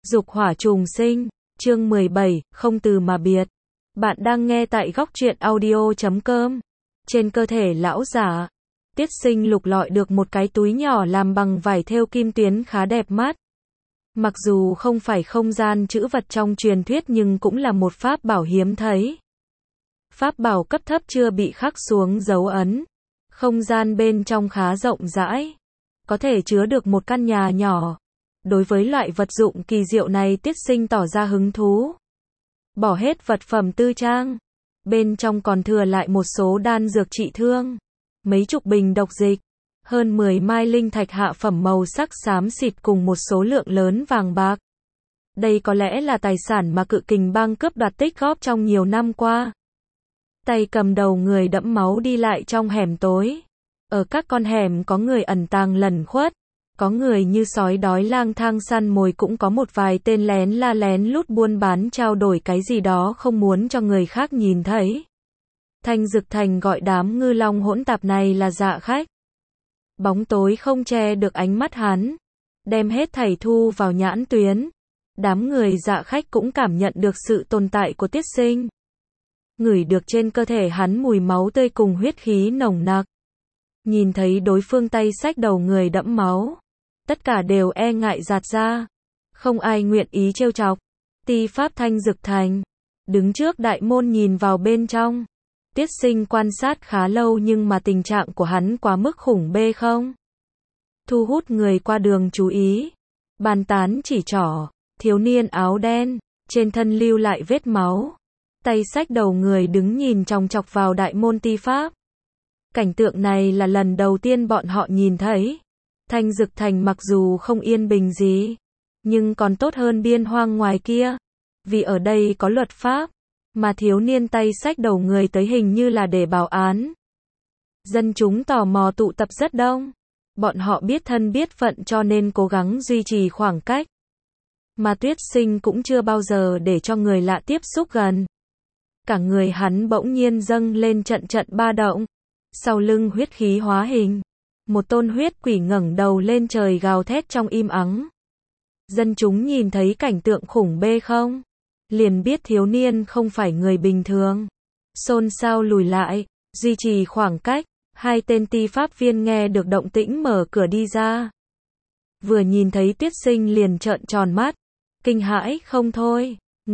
Dục hỏa trùng sinh, chương 17, không từ mà biệt. Bạn đang nghe tại góc truyện audio.com. Trên cơ thể lão giả, Tiết Sinh lục lọi được một cái túi nhỏ làm bằng vải thêu kim tuyến khá đẹp mắt. Mặc dù không phải không gian trữ vật trong truyền thuyết nhưng cũng là một pháp bảo hiếm thấy. Pháp bảo cấp thấp chưa bị khắc xuống dấu ấn. Không gian bên trong khá rộng rãi. Có thể chứa được một căn nhà nhỏ. Đối với loại vật dụng kỳ diệu này Tiết Sinh tỏ ra hứng thú. Bỏ hết vật phẩm tư trang. Bên trong còn thừa lại một số đan dược trị thương. Mấy chục bình độc dịch. Hơn 10 mai linh thạch hạ phẩm màu sắc xám xịt cùng một số lượng lớn vàng bạc. Đây có lẽ là tài sản mà Cự Kình Bang cướp đoạt tích góp trong nhiều năm qua. Tay cầm đầu người đẫm máu đi lại trong hẻm tối. Ở các con hẻm có người ẩn tàng lẩn khuất. Có người như sói đói lang thang săn mồi, cũng có một vài tên lén la lén lút buôn bán trao đổi cái gì đó không muốn cho người khác nhìn thấy. Thanh Dực Thành gọi đám ngư long hỗn tạp này là dạ khách. Bóng tối không che được ánh mắt hắn, đem hết thảy thu vào nhãn tuyến. Đám người dạ khách cũng cảm nhận được sự tồn tại của Tiết Sinh. Ngửi được trên cơ thể hắn mùi máu tươi cùng huyết khí nồng nặc. Nhìn thấy đối phương tay xách đầu người đẫm máu, tất cả đều e ngại giạt ra. Không ai nguyện ý trêu chọc. Ti pháp Thanh Dực Thành đứng trước đại môn nhìn vào bên trong. Tiết Sinh quan sát khá lâu nhưng mà tình trạng của hắn quá mức khủng bê không thu hút người qua đường chú ý. Bàn tán chỉ trỏ, thiếu niên áo đen, trên thân lưu lại vết máu, tay xách đầu người đứng nhìn chòng chọc vào đại môn ti pháp. Cảnh tượng này là lần đầu tiên bọn họ nhìn thấy. Thanh Dực Thành mặc dù không yên bình gì, nhưng còn tốt hơn biên hoang ngoài kia. Vì ở đây có luật pháp, mà thiếu niên tay xách đầu người tới hình như là để báo án. Dân chúng tò mò tụ tập rất đông. Bọn họ biết thân biết phận cho nên cố gắng duy trì khoảng cách. Mà Tuyết Sinh cũng chưa bao giờ để cho người lạ tiếp xúc gần. Cả người hắn bỗng nhiên dâng lên trận trận ba động. Sau lưng huyết khí hóa hình. Một tôn huyết quỷ ngẩng đầu lên trời gào thét trong im ắng. Dân chúng nhìn thấy cảnh tượng khủng bê không? Liền biết thiếu niên không phải người bình thường. Xôn xao lùi lại, duy trì khoảng cách. Hai tên ti pháp viên nghe được động tĩnh mở cửa đi ra. Vừa nhìn thấy Tiết Sinh liền trợn tròn mắt. Kinh hãi không thôi.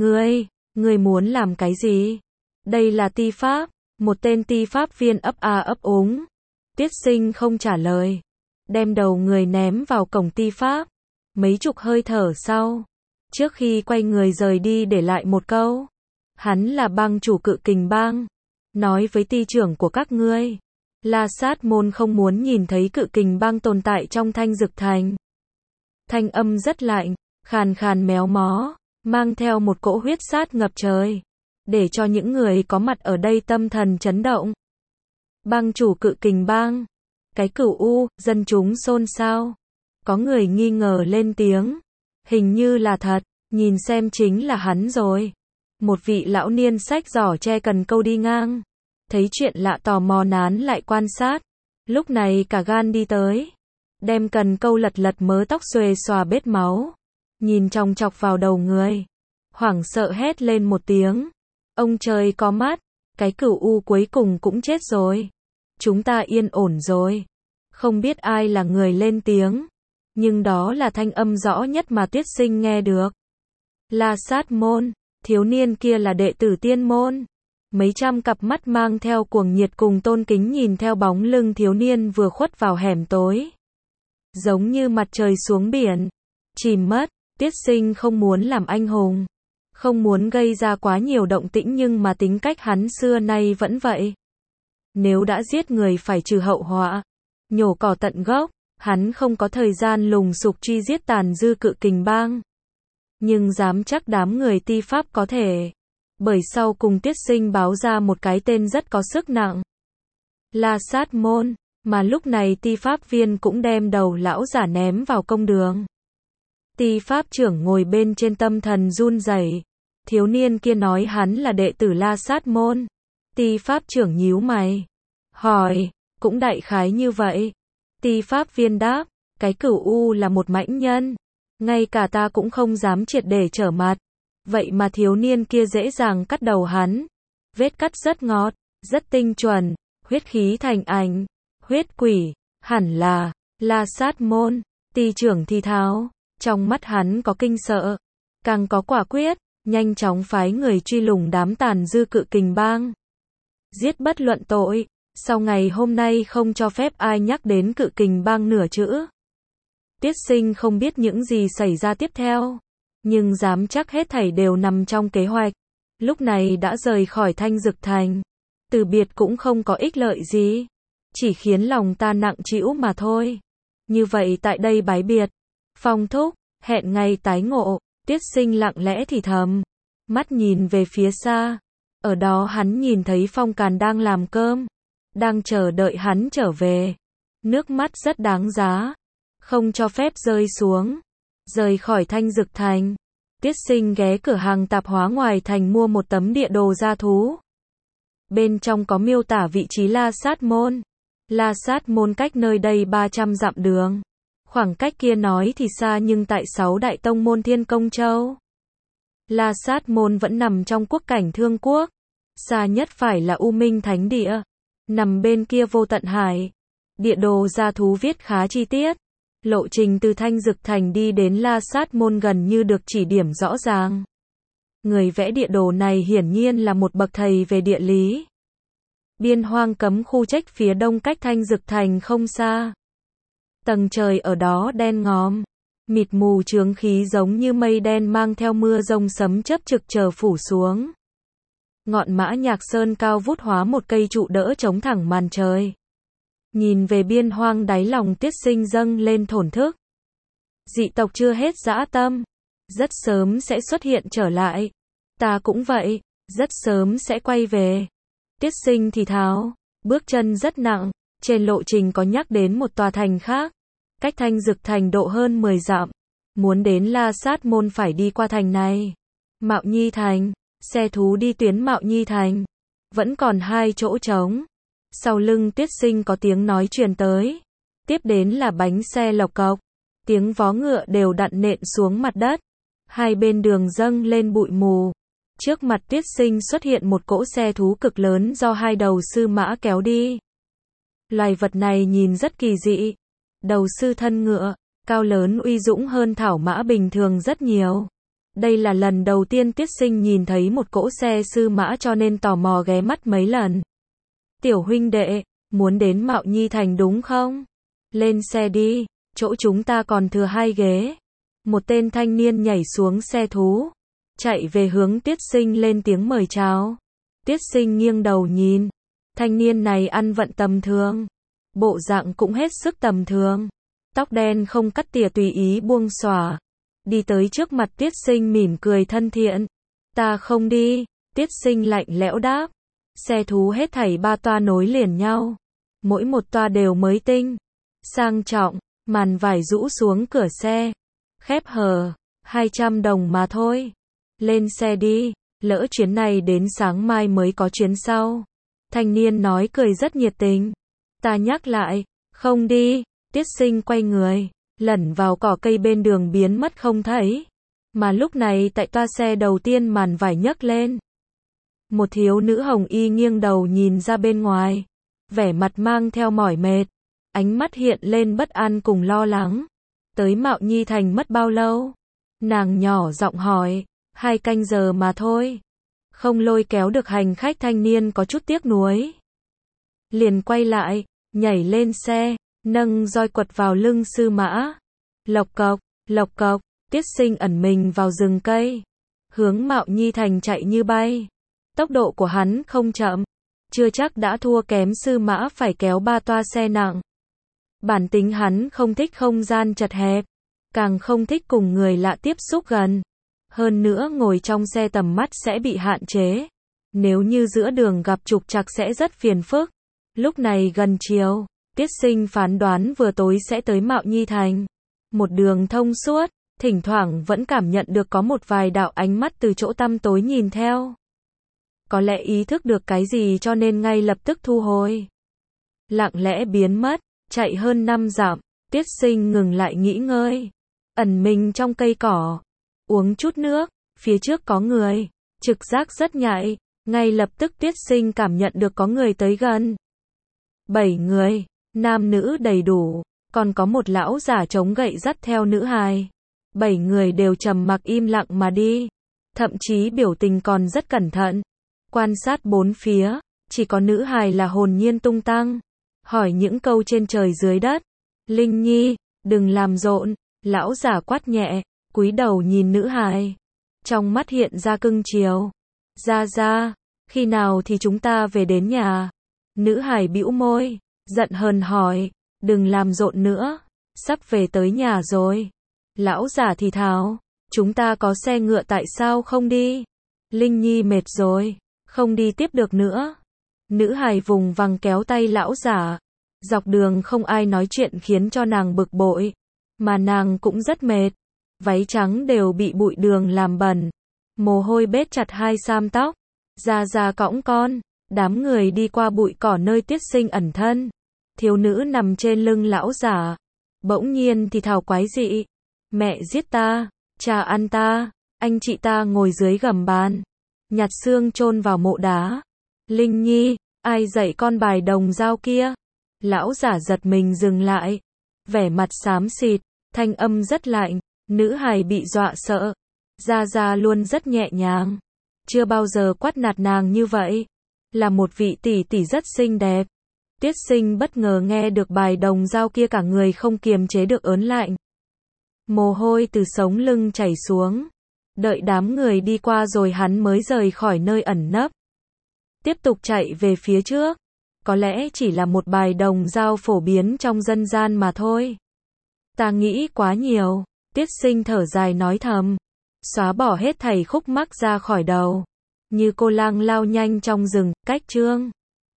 Ngươi muốn làm cái gì? Đây là ti pháp. Một tên ti pháp viên ấp a ấp úng. Tiết Sinh không trả lời. Đem đầu người ném vào cổng ti pháp. Mấy chục hơi thở sau, trước khi quay người rời đi để lại một câu. Hắn là bang chủ Cự Kình Bang. Nói với ty trưởng của các ngươi. La Sát Môn không muốn nhìn thấy Cự Kình Bang tồn tại trong Thanh Dực Thành. Thanh âm rất lạnh, khàn khàn méo mó, mang theo một cỗ huyết sát ngập trời. Để cho những người có mặt ở đây tâm thần chấn động. Bang chủ Cự Kình Bang. Cái Cửu U, dân chúng xôn xao. Có người nghi ngờ lên tiếng. Hình như là thật, nhìn xem chính là hắn rồi. Một vị lão niên xách giỏ tre cần câu đi ngang. Thấy chuyện lạ tò mò nán lại quan sát. Lúc này cả gan đi tới. Đem cần câu lật lật mớ tóc xuề xòa bết máu. Nhìn chòng chọc vào đầu người. Hoảng sợ hét lên một tiếng. Ông trời có mắt, cái Cửu U cuối cùng cũng chết rồi. Chúng ta yên ổn rồi. Không biết ai là người lên tiếng. Nhưng đó là thanh âm rõ nhất mà Tiết Sinh nghe được. La Sát Môn, thiếu niên kia là đệ tử Tiên Môn. Mấy trăm cặp mắt mang theo cuồng nhiệt cùng tôn kính nhìn theo bóng lưng thiếu niên vừa khuất vào hẻm tối. Giống như mặt trời xuống biển, chìm mất. Tiết Sinh không muốn làm anh hùng, không muốn gây ra quá nhiều động tĩnh, nhưng mà tính cách hắn xưa nay vẫn vậy. Nếu đã giết người phải trừ hậu họa, nhổ cỏ tận gốc. Hắn không có thời gian lùng sục truy giết tàn dư Cự Kình Bang. Nhưng dám chắc đám người ti pháp có thể. Bởi sau cùng Tiết Sinh báo ra một cái tên rất có sức nặng. La Sát Môn. Mà lúc này ti pháp viên cũng đem đầu lão giả ném vào công đường. Ti pháp trưởng ngồi bên trên tâm thần run rẩy. Thiếu niên kia nói hắn là đệ tử La Sát Môn. Ti pháp trưởng nhíu mày. Hỏi, cũng đại khái như vậy. Ti pháp viên đáp, cái Cửu U là một mãnh nhân. ngay cả ta cũng không dám triệt để trở mặt. Vậy mà thiếu niên kia dễ dàng cắt đầu hắn. Vết cắt rất ngọt, rất tinh chuẩn, huyết khí thành ảnh, huyết quỷ, hẳn là La Sát Môn. Ty trưởng thì thào, trong mắt hắn có kinh sợ, càng có quả quyết, nhanh chóng phái người truy lùng đám tàn dư Cự Kình Bang. Giết bất luận tội, sau ngày hôm nay không cho phép ai nhắc đến Cự Kình Bang nửa chữ. Tiết Sinh không biết những gì xảy ra tiếp theo, nhưng dám chắc hết thảy đều nằm trong kế hoạch. Lúc này đã rời khỏi Thanh Dực Thành, từ biệt cũng không có ích lợi gì, chỉ khiến lòng ta nặng trĩu mà thôi. Như vậy tại đây bái biệt. Phong thúc, hẹn ngày tái ngộ. Tiết Sinh lặng lẽ thì thầm, mắt nhìn về phía xa. Ở đó hắn nhìn thấy Phong Càn đang làm cơm, đang chờ đợi hắn trở về. Nước mắt rất đáng giá, không cho phép rơi xuống. Rời khỏi Thanh Dực Thành, Tiết Sinh ghé cửa hàng tạp hóa ngoài thành mua một tấm địa đồ gia thú. Bên trong có miêu tả vị trí La Sát Môn. La Sát Môn cách nơi đây 300 dặm đường. Khoảng cách kia nói thì xa nhưng tại 6 đại tông môn Thiên Công Châu, La Sát Môn vẫn nằm trong quốc cảnh Thương Quốc. Xa nhất phải là U Minh Thánh Địa, nằm bên kia Vô Tận Hải. Địa đồ gia thú viết khá chi tiết. Lộ trình từ Thanh Dực Thành đi đến La Sát Môn gần như được chỉ điểm rõ ràng. Người vẽ địa đồ này hiển nhiên là một bậc thầy về địa lý. Biên Hoang Cấm Khu trách phía đông cách Thanh Dực Thành không xa. Tầng trời ở đó đen ngòm, mịt mù chướng khí giống như mây đen mang theo mưa rông sấm chớp trực chờ phủ xuống. Ngọn Mã Nhạc Sơn cao vút hóa một cây trụ đỡ chống thẳng màn trời. Nhìn về biên hoang, đáy lòng Tiết Sinh dâng lên thổn thức. Dị tộc chưa hết dã tâm, rất sớm sẽ xuất hiện trở lại. Ta cũng vậy, rất sớm sẽ quay về. Tiết Sinh thì thào, bước chân rất nặng, trên lộ trình có nhắc đến một tòa thành khác, cách Thanh Dực Thành độ hơn 10 dặm. Muốn đến La Sát Môn phải đi qua thành này. Mạo Nhi Thành, xe thú đi tuyến Mạo Nhi Thành. Vẫn còn 2 chỗ trống. Sau lưng Tiết Sinh có tiếng nói truyền tới. Tiếp đến là bánh xe lộc cộc. Tiếng vó ngựa đều đặn nện xuống mặt đất. Hai bên đường dâng lên bụi mù. Trước mặt Tiết Sinh xuất hiện một cỗ xe thú cực lớn do 2 đầu sư mã kéo đi. Loài vật này nhìn rất kỳ dị. Đầu sư thân ngựa, cao lớn uy dũng hơn thảo mã bình thường rất nhiều. Đây là lần đầu tiên Tiết Sinh nhìn thấy một cỗ xe sư mã cho nên tò mò ghé mắt mấy lần. Tiểu huynh đệ, muốn đến Mạo Nhi Thành đúng không? Lên xe đi, chỗ chúng ta còn thừa 2 ghế. Một tên thanh niên nhảy xuống xe thú, chạy về hướng Tiết Sinh lên tiếng mời chào. Tiết Sinh nghiêng đầu nhìn, thanh niên này ăn vận tầm thường, bộ dạng cũng hết sức tầm thường, tóc đen không cắt tỉa tùy ý buông xõa, đi tới trước mặt Tiết Sinh mỉm cười thân thiện. Ta không đi, Tiết Sinh lạnh lẽo đáp. Xe thú hết thảy 3 toa nối liền nhau, mỗi một toa đều mới tinh, sang trọng, màn vải rũ xuống cửa xe, khép hờ, 200 đồng mà thôi. Lên xe đi, lỡ chuyến này đến sáng mai mới có chuyến sau. Thanh niên nói cười rất nhiệt tình. Ta nhắc lại, không đi. Tiết Sinh quay người, lẩn vào cỏ cây bên đường biến mất không thấy. Mà lúc này tại toa xe đầu tiên màn vải nhấc lên. Một thiếu nữ hồng y nghiêng đầu nhìn ra bên ngoài, vẻ mặt mang theo mỏi mệt, ánh mắt hiện lên bất an cùng lo lắng. Tới Mạo Nhi Thành mất bao lâu? Nàng nhỏ giọng hỏi. 2 canh giờ mà thôi. Không lôi kéo được hành khách. Thanh niên có chút tiếc nuối. Liền quay lại, nhảy lên xe, nâng roi quật vào lưng sư mã. Lộc cộc, Tiết Sinh ẩn mình vào rừng cây, hướng Mạo Nhi Thành chạy như bay. Tốc độ của hắn không chậm, chưa chắc đã thua kém sư mã phải kéo 3 toa xe nặng. Bản tính hắn không thích không gian chật hẹp, càng không thích cùng người lạ tiếp xúc gần. Hơn nữa ngồi trong xe tầm mắt sẽ bị hạn chế. Nếu như giữa đường gặp trục trặc sẽ rất phiền phức. Lúc này gần chiều, Tiết Sinh phán đoán vừa tối sẽ tới Mạo Nhi Thành. Một đường thông suốt, thỉnh thoảng vẫn cảm nhận được có một vài đạo ánh mắt từ chỗ tăm tối nhìn theo. Có lẽ ý thức được cái gì cho nên ngay lập tức thu hồi. Lặng lẽ biến mất, chạy hơn 5 dặm, Tiết Sinh ngừng lại nghỉ ngơi. ẩn mình trong cây cỏ, uống chút nước, phía trước có người, trực giác rất nhạy, ngay lập tức Tiết Sinh cảm nhận được có người tới gần. 7 người, nam nữ đầy đủ, còn có một lão giả chống gậy dắt theo nữ hài. 7 người đều trầm mặc im lặng mà đi, thậm chí biểu tình còn rất cẩn thận, quan sát bốn phía, chỉ có nữ hài là hồn nhiên tung tăng, hỏi những câu trên trời dưới đất. Linh Nhi, đừng làm rộn, lão giả quát nhẹ, cúi đầu nhìn nữ hài, trong mắt hiện ra cưng chiều. Ra, khi nào thì chúng ta về đến nhà? Nữ hài bĩu môi, giận hờn hỏi, đừng làm rộn nữa, sắp về tới nhà rồi. Lão giả thì thào, chúng ta có xe ngựa tại sao không đi? Linh Nhi mệt rồi, không đi tiếp được nữa. Nữ hài vùng vằng kéo tay lão giả. Dọc đường không ai nói chuyện khiến cho nàng bực bội, mà nàng cũng rất mệt. Váy trắng đều bị bụi đường làm bẩn, mồ hôi bết chặt hai xam tóc. Ra cõng con, đám người đi qua bụi cỏ nơi Tiết Sinh ẩn thân. Thiếu nữ nằm trên lưng lão giả, bỗng nhiên thì thào quái dị. Mẹ giết ta, cha ăn ta, anh chị ta ngồi dưới gầm bàn, nhặt xương chôn vào mộ đá. Linh Nhi, ai dạy con bài đồng dao kia? Lão giả giật mình dừng lại, vẻ mặt xám xịt, thanh âm rất lạnh. Nữ hài bị dọa sợ. Ra luôn rất nhẹ nhàng, chưa bao giờ quát nạt nàng như vậy, là một vị tỷ tỷ rất xinh đẹp. Tiết Sinh bất ngờ nghe được bài đồng dao kia, cả người không kiềm chế được ớn lạnh, mồ hôi từ sống lưng chảy xuống. Đợi đám người đi qua rồi hắn mới rời khỏi nơi ẩn nấp, tiếp tục chạy về phía trước. Có lẽ chỉ là một bài đồng dao phổ biến trong dân gian mà thôi. Ta nghĩ quá nhiều. Tiết Sinh thở dài nói thầm, xóa bỏ hết thảy khúc mắc ra khỏi đầu, như cô lang lao nhanh trong rừng. Cách chương